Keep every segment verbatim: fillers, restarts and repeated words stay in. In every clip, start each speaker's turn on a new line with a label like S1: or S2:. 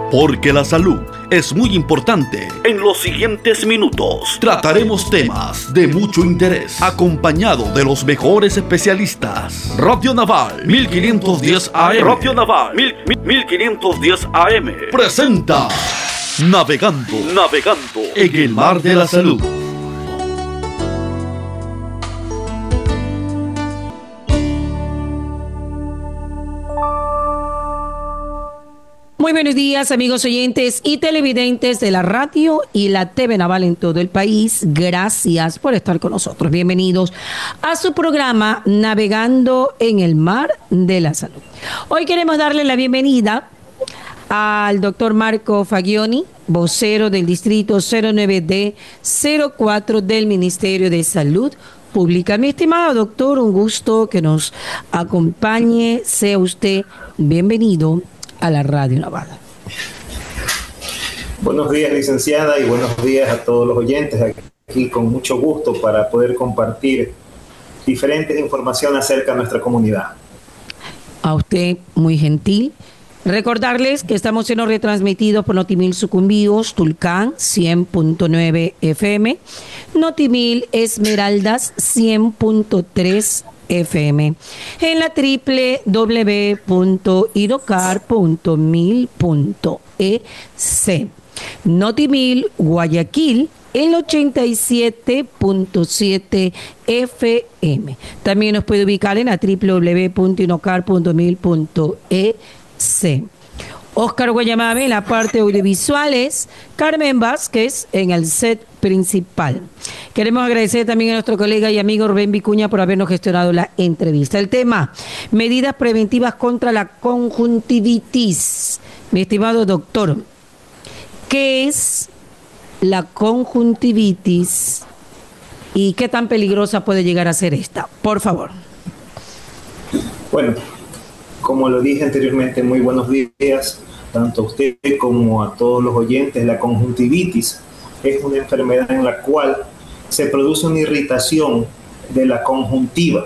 S1: Porque la salud es muy importante. En los siguientes minutos trataremos temas de mucho interés, acompañado de los mejores especialistas. Radio Naval mil quinientos diez A M. Radio Naval mil quinientos diez A M presenta Navegando, navegando en el mar de la salud.
S2: Muy buenos días, amigos oyentes y televidentes de la radio y la T V Naval en todo el país. Gracias por estar con nosotros. Bienvenidos a su programa Navegando en el Mar de la Salud. Hoy queremos darle la bienvenida al doctor Marco Fagioni, vocero del distrito cero nueve D cero cuatro del Ministerio de Salud Pública. Mi estimado doctor, un gusto que nos acompañe. Sea usted bienvenido a la Radio Naval.
S3: Buenos días, licenciada, y buenos días a todos los oyentes. Aquí con mucho gusto para poder compartir diferentes informaciones acerca de nuestra comunidad.
S2: A usted, muy gentil. Recordarles que estamos siendo retransmitidos por Notimil Sucumbíos, Tulcán cien punto nueve F M, Notimil Esmeraldas cien punto tres F M, en la doble u doble u doble u punto idocar punto mil punto e c. Notimil Guayaquil, el ochenta y siete punto siete F M. También nos puede ubicar en la doble u doble u doble u punto idocar punto mil punto e c. Oscar Guayamabe en la parte audiovisuales, Carmen Vázquez en el set principal. Queremos agradecer también a nuestro colega y amigo Rubén Vicuña por habernos gestionado la entrevista. El tema, medidas preventivas contra la conjuntivitis. Mi estimado doctor, ¿qué es la conjuntivitis y qué tan peligrosa puede llegar a ser esta? Por favor.
S3: Bueno, como lo dije anteriormente, muy buenos días, tanto a usted como a todos los oyentes. La conjuntivitis es una enfermedad en la cual se produce una irritación de la conjuntiva,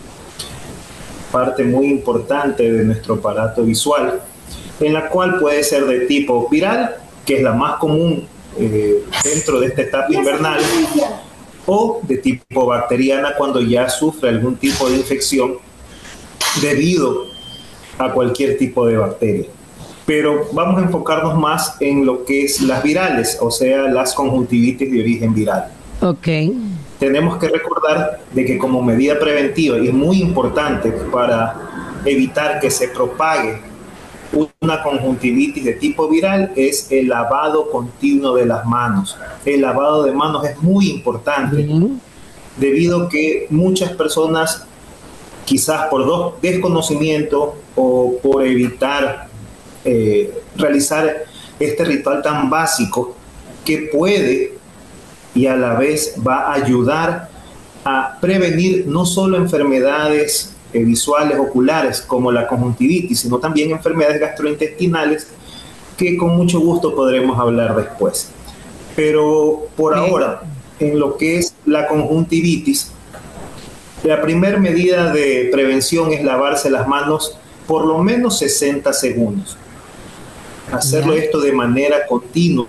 S3: parte muy importante de nuestro aparato visual, en la cual puede ser de tipo viral, que es la más común eh, dentro de esta etapa invernal, o de tipo bacteriana cuando ya sufre algún tipo de infección debido a cualquier tipo de bacteria. Pero vamos a enfocarnos más en lo que es las virales, o sea, las conjuntivitis de origen viral.
S2: Ok.
S3: Tenemos que recordar de que como medida preventiva, y es muy importante para evitar que se propague una conjuntivitis de tipo viral, es el lavado continuo de las manos. El lavado de manos es muy importante, uh-huh. debido a que muchas personas, quizás por desconocimiento o por evitar eh, realizar este ritual tan básico, que puede y a la vez va a ayudar a prevenir no solo enfermedades eh, visuales oculares como la conjuntivitis, sino también enfermedades gastrointestinales, que con mucho gusto podremos hablar después. Pero por ahora, en lo que es la conjuntivitis, la primera medida de prevención es lavarse las manos por lo menos sesenta segundos. Hacerlo esto de manera continua,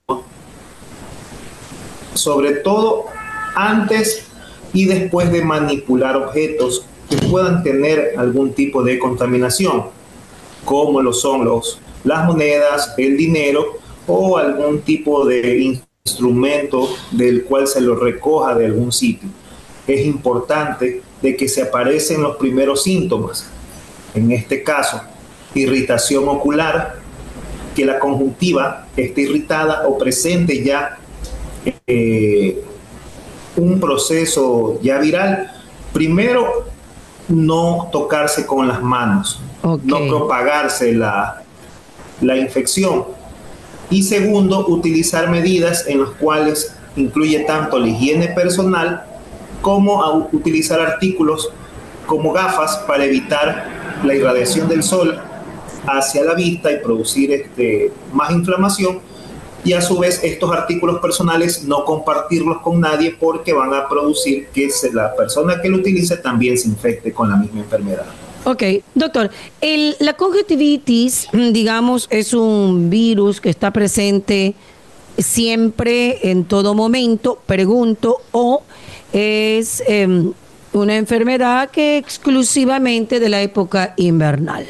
S3: sobre todo antes y después de manipular objetos que puedan tener algún tipo de contaminación, como lo son los, las monedas, el dinero o algún tipo de instrumento del cual se lo recoja de algún sitio. Es importante de que se aparecen los primeros síntomas, en este caso, irritación ocular, que la conjuntiva esté irritada o presente ya eh, un proceso ya viral. Primero, no tocarse con las manos, okay. no propagarse la, la infección. Y segundo, utilizar medidas en las cuales incluye tanto la higiene personal como a utilizar artículos como gafas para evitar la irradiación del sol hacia la vista y producir este, más inflamación, y a su vez estos artículos personales no compartirlos con nadie porque van a producir que la persona que lo utilice también se infecte con la misma enfermedad.
S2: Ok, doctor, el, la conjuntivitis, digamos, es un virus que está presente siempre, en todo momento, pregunto, o es eh, una enfermedad que exclusivamente de la época invernal.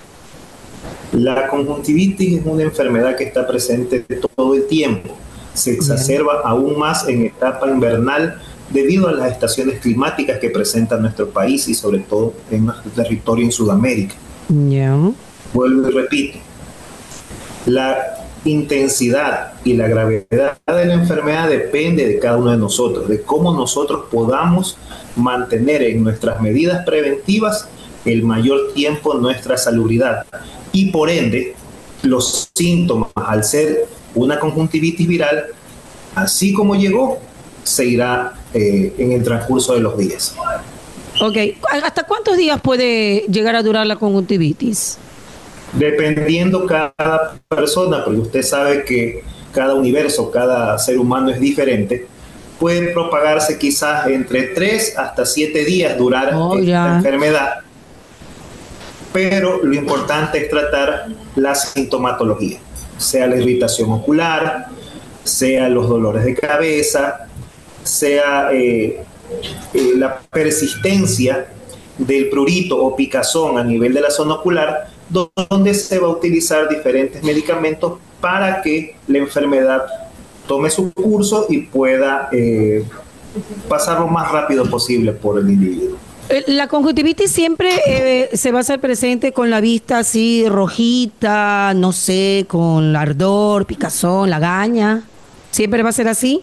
S3: La conjuntivitis es una enfermedad que está presente todo el tiempo. Se exacerba yeah. aún más en etapa invernal debido a las estaciones climáticas que presenta nuestro país y sobre todo en nuestro territorio en Sudamérica.
S2: Yeah.
S3: Vuelvo y repito, la intensidad y la gravedad de la enfermedad depende de cada uno de nosotros, de cómo nosotros podamos mantener en nuestras medidas preventivas el mayor tiempo nuestra salubridad. Y por ende, los síntomas, al ser una conjuntivitis viral, así como llegó, se irá eh, en el transcurso de los días.
S2: Ok, ¿hasta cuántos días puede llegar a durar la conjuntivitis?
S3: Dependiendo cada persona, porque usted sabe que cada universo, cada ser humano es diferente, puede propagarse quizás entre tres hasta siete días durar oh, esta ya. enfermedad. Pero lo importante es tratar la sintomatología, sea la irritación ocular, sea los dolores de cabeza, sea eh, eh, la persistencia del prurito o picazón a nivel de la zona ocular, donde se va a utilizar diferentes medicamentos para que la enfermedad tome su curso y pueda eh, pasar lo más rápido posible por el individuo.
S2: La conjuntivitis siempre eh, se va a hacer presente con la vista así rojita, no sé, con ardor, picazón, lagaña. ¿Siempre va a ser así?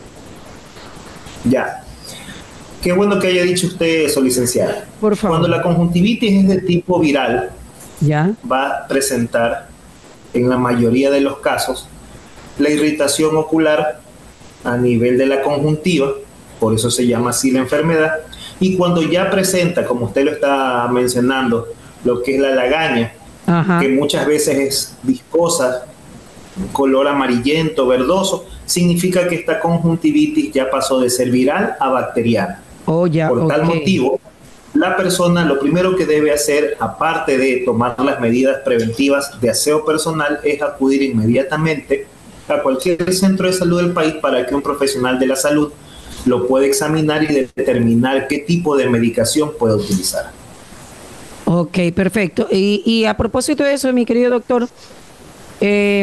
S3: Ya. Qué bueno que haya dicho usted eso, licenciada.
S2: Por favor.
S3: Cuando la conjuntivitis es de tipo viral,
S2: ya.
S3: va a presentar en la mayoría de los casos la irritación ocular a nivel de la conjuntiva, por eso se llama así la enfermedad. Y cuando ya presenta, como usted lo está mencionando, lo que es la lagaña, Ajá. que muchas veces es viscosa, color amarillento, verdoso, significa que esta conjuntivitis ya pasó de ser viral a bacteriana.
S2: Oh, ya,
S3: Por tal
S2: okay.
S3: motivo, la persona lo primero que debe hacer, aparte de tomar las medidas preventivas de aseo personal, es acudir inmediatamente a cualquier centro de salud del país para que un profesional de la salud lo puede examinar y determinar qué tipo de medicación puede utilizar.
S2: Ok, perfecto. Y, y a propósito de eso, mi querido doctor, eh,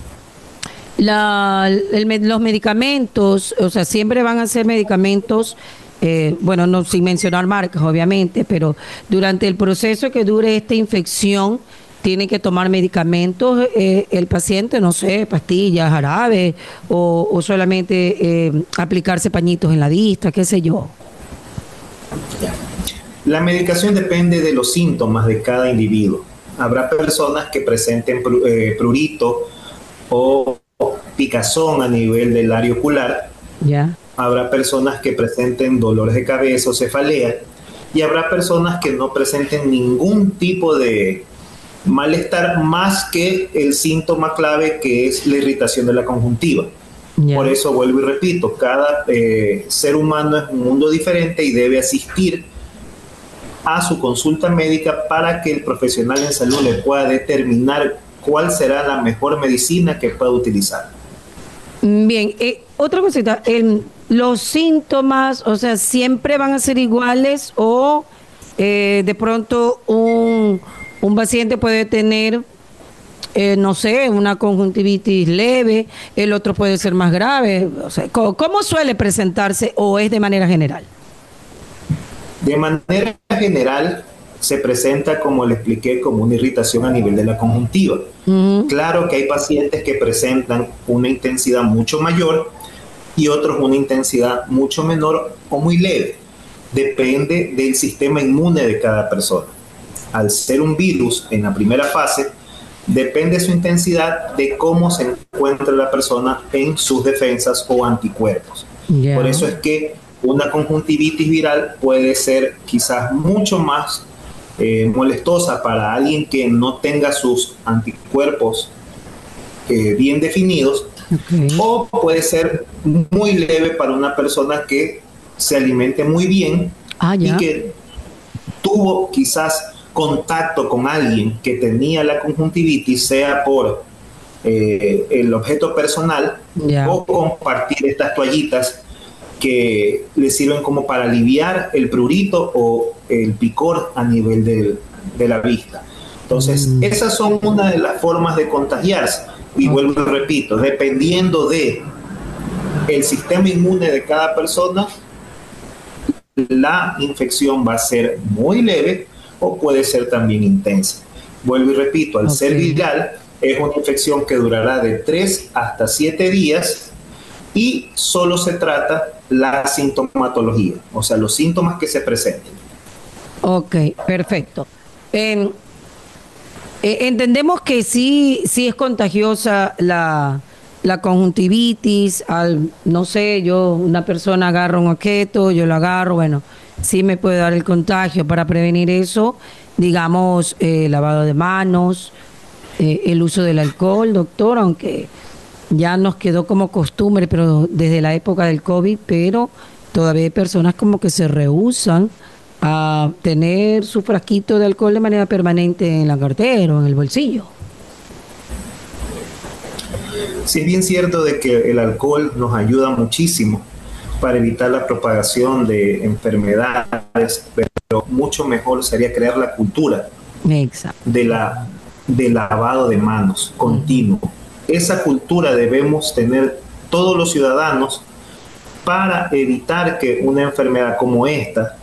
S2: la, el, los medicamentos, o sea, siempre van a ser medicamentos, eh, bueno, no sin mencionar marcas, obviamente, pero durante el proceso que dure esta infección, tiene que tomar medicamentos eh, el paciente, no sé, pastillas, jarabe, o, o solamente eh, aplicarse pañitos en la vista, qué sé yo.
S3: La medicación depende de los síntomas de cada individuo. Habrá personas que presenten eh, prurito o picazón a nivel del área ocular.
S2: Ya.
S3: Habrá personas que presenten dolores de cabeza o cefalea. Y habrá personas que no presenten ningún tipo de malestar más que el síntoma clave, que es la irritación de la conjuntiva. Yeah. Por eso vuelvo y repito, cada eh, ser humano es un mundo diferente y debe asistir a su consulta médica para que el profesional en salud le pueda determinar cuál será la mejor medicina que pueda utilizar.
S2: Bien, eh, otra cosita, eh, los síntomas, o sea, ¿siempre van a ser iguales o eh, de pronto un... Un paciente puede tener, eh, no sé, una conjuntivitis leve, el otro puede ser más grave? O sea, ¿cómo, cómo suele presentarse o es de manera general?
S3: De manera general se presenta, como le expliqué, como una irritación a nivel de la conjuntiva. Uh-huh. Claro que hay pacientes que presentan una intensidad mucho mayor y otros una intensidad mucho menor o muy leve. Depende del sistema inmune de cada persona. Al ser un virus en la primera fase, depende su intensidad de cómo se encuentra la persona en sus defensas o anticuerpos. Yeah. Por eso es que una conjuntivitis viral puede ser quizás mucho más eh, molestosa para alguien que no tenga sus anticuerpos eh, bien definidos, okay. O puede ser muy leve para una persona que se alimente muy bien, ah, yeah. y que tuvo quizás contacto con alguien que tenía la conjuntivitis, sea por eh, el objeto personal, yeah, o compartir estas toallitas que le sirven como para aliviar el prurito o el picor a nivel del, de la vista. Entonces, mm. esas son una de las formas de contagiarse. Y vuelvo y repito, dependiendo de el sistema inmune de cada persona, la infección va a ser muy leve o puede ser también intensa. Vuelvo y repito, al okay. ser viral, es una infección que durará de tres hasta siete días y solo se trata la sintomatología, o sea, los síntomas que se presenten.
S2: Ok, perfecto. Eh, eh, entendemos que sí, sí es contagiosa la, la conjuntivitis. Al, no sé, yo, una persona agarra un objeto, yo lo agarro, bueno, sí me puede dar el contagio. Para prevenir eso, digamos, eh, lavado de manos, eh, el uso del alcohol, doctor, aunque ya nos quedó como costumbre, pero desde la época del COVID, pero todavía hay personas como que se rehúsan a tener su frasquito de alcohol de manera permanente en la cartera o en el bolsillo.
S3: Sí, es bien cierto de que el alcohol nos ayuda muchísimo para evitar la propagación de enfermedades, pero mucho mejor sería crear la cultura Exacto. de la de lavado de manos continuo. Esa cultura debemos tener todos los ciudadanos para evitar que una enfermedad como esta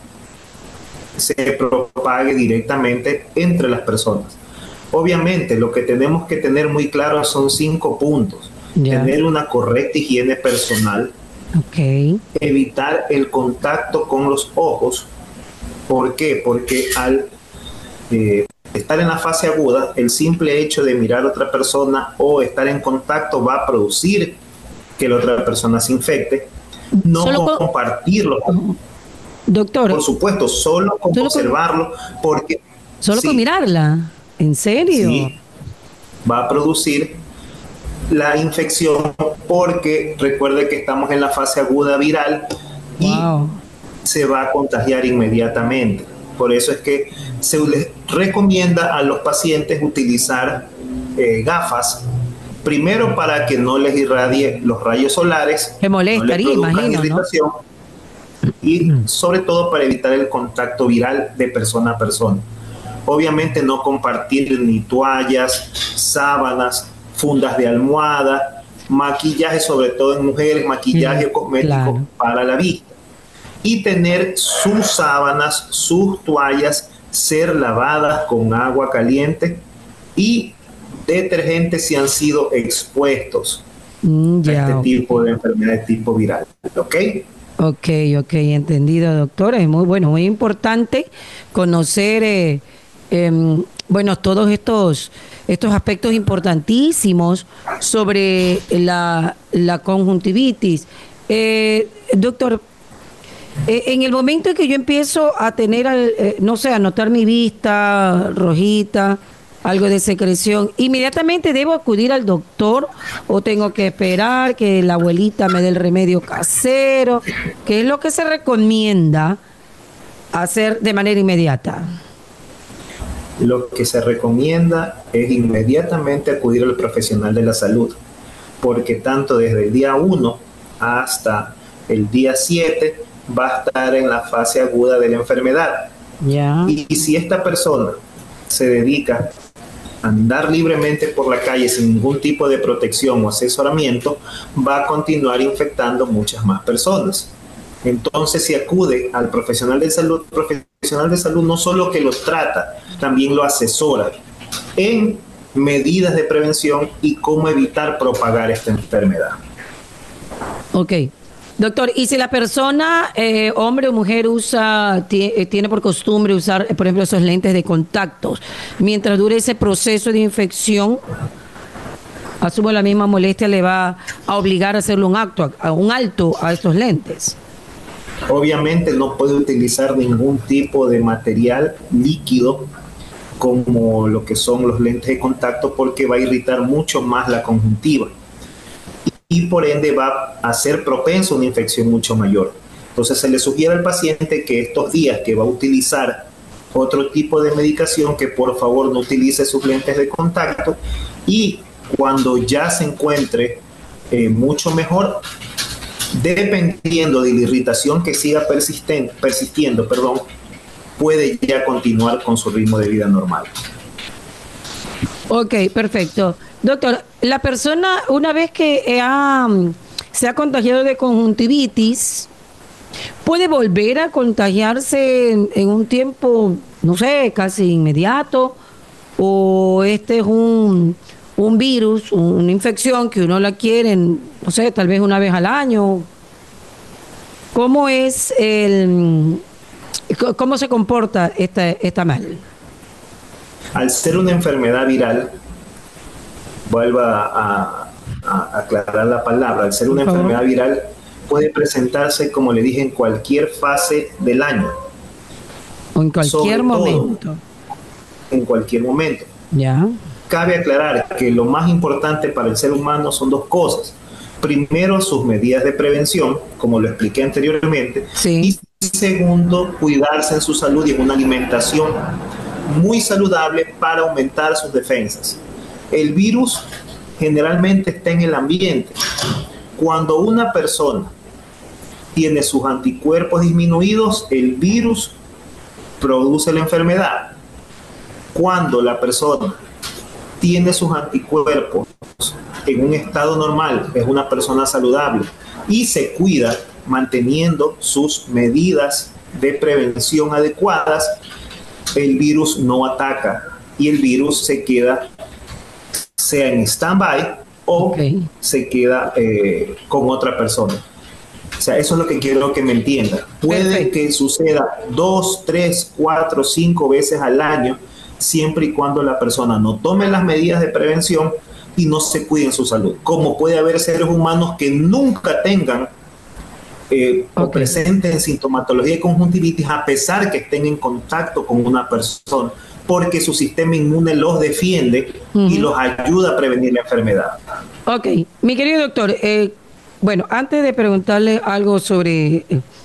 S3: se propague directamente entre las personas. Obviamente, lo que tenemos que tener muy claro son cinco puntos. Yeah. Tener una correcta higiene personal. Okay. Evitar el contacto con los ojos. ¿Por qué? Porque al eh, estar en la fase aguda, el simple hecho de mirar a otra persona o estar en contacto va a producir que la otra persona se infecte. No solo compartirlo.
S2: Con, doctor.
S3: Por supuesto, solo con solo observarlo, porque...
S2: Solo sí, con mirarla. ¿En serio?
S3: Sí, va a producir la infección porque recuerde que estamos en la fase aguda viral y wow. se va a contagiar inmediatamente. Por eso es que se les recomienda a los pacientes utilizar eh, gafas, primero para que no les irradie los rayos solares,
S2: que molestaría,
S3: no les
S2: imagino,
S3: irritación, ¿no? Y sobre todo para evitar el contacto viral de persona a persona. Obviamente no compartir ni toallas, sábanas, fundas de almohada, maquillaje, sobre todo en mujeres, maquillaje mm, cosmético claro. para la vista. Y tener sus sábanas, sus toallas, ser lavadas con agua caliente y detergente si han sido expuestos mm, yeah, a este okay. tipo de enfermedad de tipo viral. ¿Ok?
S2: Ok, ok, entendido, doctora. Es muy bueno, muy importante conocer... Eh, Eh, bueno, todos estos, estos aspectos importantísimos sobre la, la conjuntivitis. Eh, doctor, eh, en el momento en que yo empiezo a tener, eh, no sé, a notar mi vista rojita, algo de secreción, ¿inmediatamente debo acudir al doctor o tengo que esperar que la abuelita me dé el remedio casero? ¿Qué es lo que se recomienda hacer de manera inmediata?
S3: Lo que se recomienda es inmediatamente acudir al profesional de la salud, porque tanto desde el día uno hasta el día siete va a estar en la fase aguda de la enfermedad. Yeah. Y, y si esta persona se dedica a andar libremente por la calle sin ningún tipo de protección o asesoramiento, va a continuar infectando muchas más personas. Entonces, si acude al profesional de salud, el profesional de salud no solo que lo trata, también lo asesora en medidas de prevención y cómo evitar propagar esta enfermedad.
S2: Ok. Doctor, y si la persona, eh, hombre o mujer, usa, t- tiene por costumbre usar, por ejemplo, esos lentes de contacto, mientras dure ese proceso de infección, asumo la misma molestia le va a obligar a hacerle un acto, a un alto a estos lentes.
S3: Obviamente no puede utilizar ningún tipo de material líquido como lo que son los lentes de contacto porque va a irritar mucho más la conjuntiva y por ende va a ser propenso a una infección mucho mayor. Entonces se le sugiere al paciente que estos días que va a utilizar otro tipo de medicación, que por favor no utilice sus lentes de contacto, y cuando ya se encuentre eh, mucho mejor, dependiendo de la irritación que siga persisten, persistiendo, perdón, puede ya continuar con su ritmo de vida normal.
S2: Ok, perfecto. Doctor, la persona una vez que ha, se ha contagiado de conjuntivitis, ¿puede volver a contagiarse en, en un tiempo, no sé, casi inmediato? ¿O este es un, un virus, una infección que uno la adquiere, no sé, tal vez una vez al año? ¿Cómo es el, cómo se comporta esta, esta mal?
S3: Al ser una enfermedad viral, vuelvo a, a aclarar la palabra, al ser una enfermedad viral puede presentarse, como le dije, en cualquier fase del año.
S2: O en cualquier momento.
S3: En cualquier momento.
S2: Ya.
S3: Cabe aclarar que lo más importante para el ser humano son dos cosas. Primero, sus medidas de prevención, como lo expliqué anteriormente.
S2: Sí.
S3: Y segundo, cuidarse en su salud y en una alimentación muy saludable para aumentar sus defensas. El virus generalmente está en el ambiente. Cuando una persona tiene sus anticuerpos disminuidos, el virus produce la enfermedad. Cuando la persona tiene sus anticuerpos en un estado normal, es una persona saludable y se cuida manteniendo sus medidas de prevención adecuadas, el virus no ataca y el virus se queda, sea en stand-by o okay. se queda eh, con otra persona. O sea, eso es lo que quiero que me entienda. Puede Perfecto. que suceda dos, tres, cuatro, cinco veces al año, siempre y cuando la persona no tome las medidas de prevención y no se cuide en su salud. Como puede haber seres humanos que nunca tengan eh, okay. o presenten sintomatología de conjuntivitis a pesar que estén en contacto con una persona, porque su sistema inmune los defiende uh-huh. y los ayuda a prevenir la enfermedad.
S2: Ok, mi querido doctor, eh, bueno, antes de preguntarle algo sobre,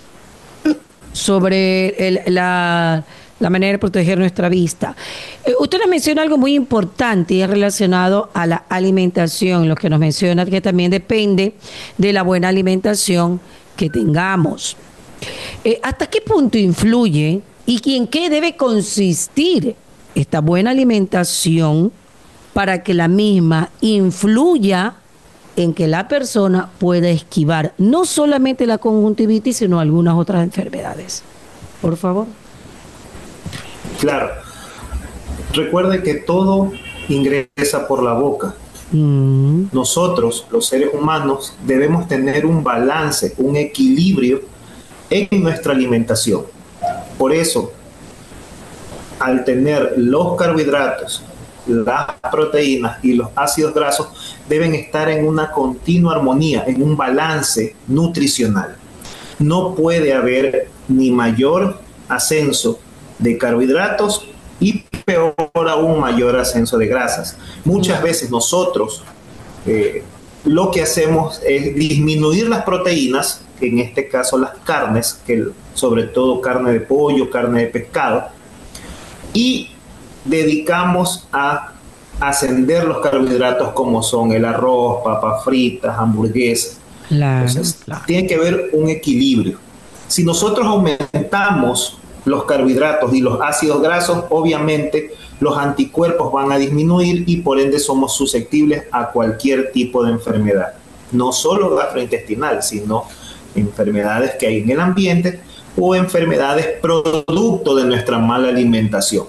S2: sobre el, la, la manera de proteger nuestra vista, eh, usted nos menciona algo muy importante y es relacionado a la alimentación, lo que nos menciona que también depende de la buena alimentación que tengamos. Eh, ¿Hasta qué punto influye y en qué debe consistir esta buena alimentación para que la misma influya en que la persona pueda esquivar no solamente la conjuntivitis, sino algunas otras enfermedades? Por favor.
S3: Claro. Recuerde que todo ingresa por la boca. Mm. Nosotros, los seres humanos, debemos tener un balance, un equilibrio en nuestra alimentación. Por eso, al tener los carbohidratos, las proteínas y los ácidos grasos deben estar en una continua armonía, en un balance nutricional. No puede haber ni mayor ascenso de carbohidratos y peor aún mayor ascenso de grasas. Muchas veces nosotros eh, lo que hacemos es disminuir las proteínas, en este caso las carnes, que sobre todo carne de pollo, carne de pescado, y dedicamos a ascender los carbohidratos como son el arroz, papas fritas, hamburguesas. Claro, Entonces, claro. tiene que haber un equilibrio. Si nosotros aumentamos los carbohidratos y los ácidos grasos, obviamente los anticuerpos van a disminuir y por ende somos susceptibles a cualquier tipo de enfermedad. No solo gastrointestinal, sino enfermedades que hay en el ambiente o enfermedades producto de nuestra mala alimentación.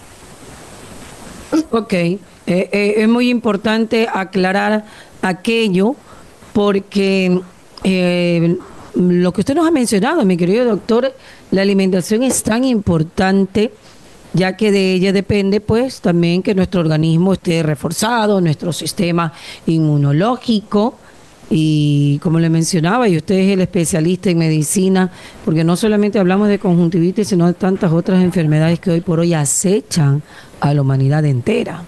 S2: Ok, eh, eh, es muy importante aclarar aquello porque eh, lo que usted nos ha mencionado, mi querido doctor, la alimentación es tan importante, ya que de ella depende pues también que nuestro organismo esté reforzado, nuestro sistema inmunológico. Y como le mencionaba, y usted es el especialista en medicina, porque no solamente hablamos de conjuntivitis, sino de tantas otras enfermedades que hoy por hoy acechan a la humanidad entera.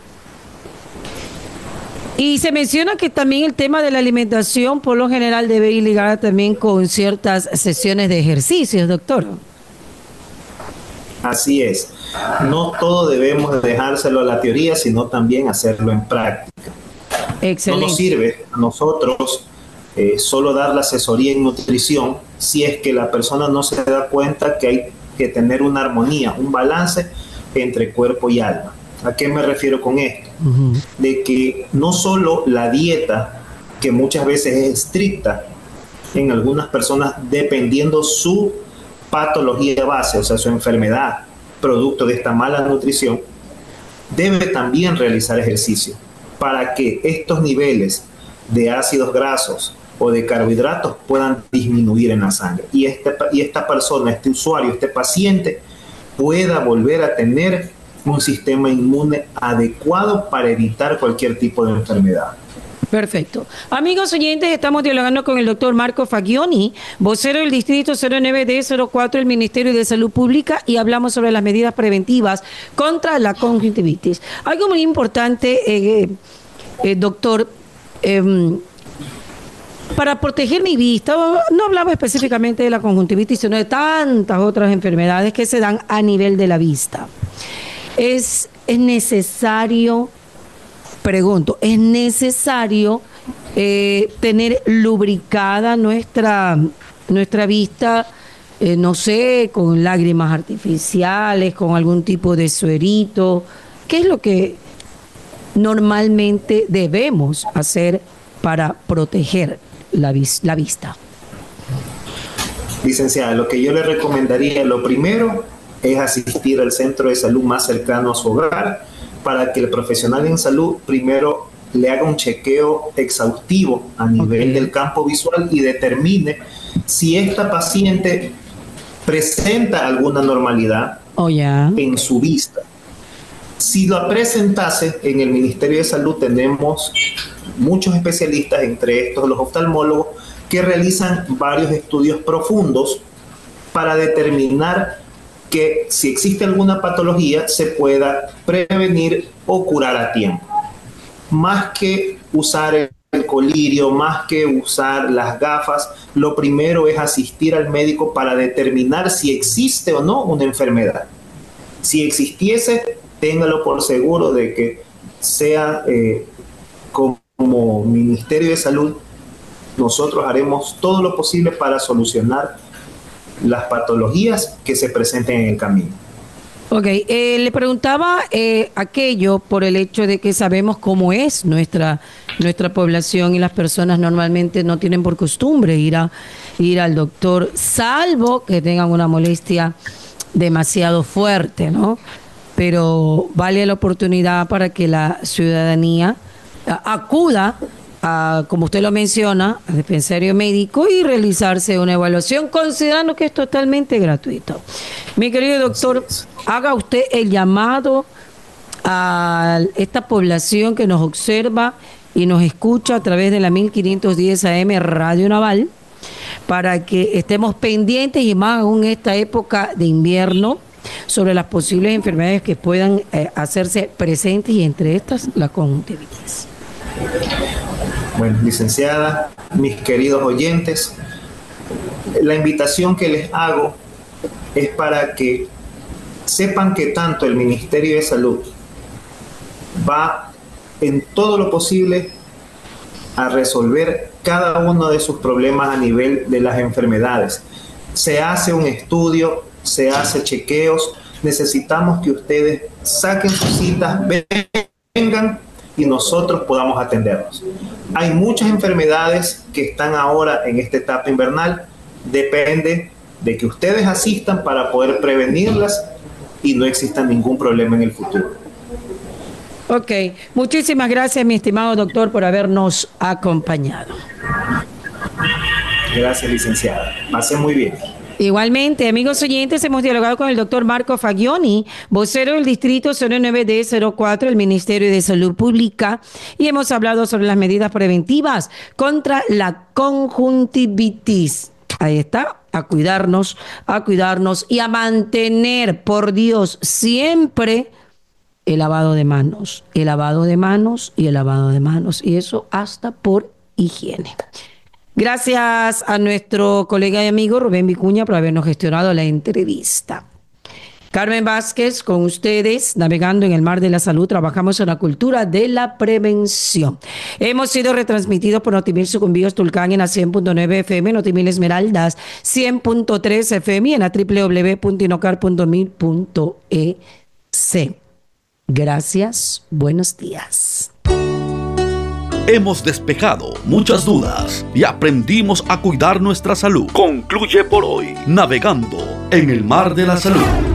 S2: Y se menciona que también el tema de la alimentación por lo general debe ir ligada también con ciertas sesiones de ejercicios, doctor.
S3: Así es. No todo debemos dejárselo a la teoría, sino también hacerlo en práctica.
S2: Excelente.
S3: No nos sirve a nosotros eh, solo dar la asesoría en nutrición si es que la persona no se da cuenta que hay que tener una armonía, un balance entre cuerpo y alma. ¿A qué me refiero con esto? Uh-huh. De que no solo la dieta, que muchas veces es estricta en algunas personas dependiendo su patología base, o sea, su enfermedad, producto de esta mala nutrición, debe también realizar ejercicio para que estos niveles de ácidos grasos o de carbohidratos puedan disminuir en la sangre. Y, este, y esta persona, este usuario, este paciente, pueda volver a tener un sistema inmune adecuado para evitar cualquier tipo de enfermedad.
S2: Perfecto. Amigos oyentes, estamos dialogando con el doctor Marco Fagioni, vocero del distrito cero nueve D cero cuatro del Ministerio de Salud Pública, y hablamos sobre las medidas preventivas contra la conjuntivitis. Algo muy importante, eh, eh, doctor, eh, para proteger mi vista, no hablamos específicamente de la conjuntivitis, sino de tantas otras enfermedades que se dan a nivel de la vista. Es, es necesario, pregunto, ¿es necesario eh, tener lubricada nuestra, nuestra vista, eh, no sé, con lágrimas artificiales, con algún tipo de suerito? ¿Qué es lo que normalmente debemos hacer para proteger la, vis- la vista?
S3: Licenciada, lo que yo le recomendaría, lo primero es asistir al centro de salud más cercano a su hogar para que el profesional en salud primero le haga un chequeo exhaustivo a nivel okay. del campo visual y determine si esta paciente presenta alguna normalidad oh, yeah. en su vista. Si lo presentase, en el Ministerio de Salud tenemos muchos especialistas, entre estos los oftalmólogos, que realizan varios estudios profundos para determinar que si existe alguna patología se pueda prevenir o curar a tiempo. Más que usar el colirio, más que usar las gafas, lo primero es asistir al médico para determinar si existe o no una enfermedad. Si existiese, téngalo por seguro de que sea eh, como Ministerio de Salud, nosotros haremos todo lo posible para solucionar las patologías que se presenten en el camino.
S2: Ok, eh, le preguntaba eh, aquello por el hecho de que sabemos cómo es nuestra nuestra población y las personas normalmente no tienen por costumbre ir a ir al doctor, salvo que tengan una molestia demasiado fuerte, ¿no? Pero vale la oportunidad para que la ciudadanía acuda a, como usted lo menciona, al dispensario médico y realizarse una evaluación, considerando que es totalmente gratuito. Mi querido doctor, haga usted el llamado a esta población que nos observa y nos escucha a través de la mil quinientos diez A M Radio Naval, para que estemos pendientes, y más aún en esta época de invierno, sobre las posibles enfermedades que puedan eh, hacerse presentes, y entre estas la conjuntivitis.
S3: Bueno, licenciada, mis queridos oyentes, la invitación que les hago es para que sepan que tanto el Ministerio de Salud va en todo lo posible a resolver cada uno de sus problemas a nivel de las enfermedades. Se hace un estudio, se hace chequeos, necesitamos que ustedes saquen sus citas, vengan y nosotros podamos atenderlos. Hay muchas enfermedades que están ahora en esta etapa invernal, depende de que ustedes asistan para poder prevenirlas y no exista ningún problema en el futuro.
S2: Ok, muchísimas gracias, mi estimado doctor, por habernos acompañado.
S3: Gracias, licenciada. Pase muy bien.
S2: Igualmente, amigos oyentes, hemos dialogado con el doctor Marco Fagioni, vocero del distrito cero nueve D cero cuatro del Ministerio de Salud Pública, y hemos hablado sobre las medidas preventivas contra la conjuntivitis. Ahí está, a cuidarnos, a cuidarnos y a mantener, por Dios, siempre el lavado de manos, el lavado de manos y el lavado de manos, y eso hasta por higiene. Gracias a nuestro colega y amigo Rubén Vicuña por habernos gestionado la entrevista. Carmen Vázquez con ustedes, navegando en el mar de la salud. Trabajamos en la cultura de la prevención. Hemos sido retransmitidos por Notimil Sucumbíos Tulcán en la cien punto nueve F M, Notimil Esmeraldas cien punto tres F M y en la doble u doble u doble u punto inocar punto mil punto e c. Gracias, buenos días.
S1: Hemos despejado muchas dudas y aprendimos a cuidar nuestra salud. Concluye por hoy Navegando en el Mar de la Salud.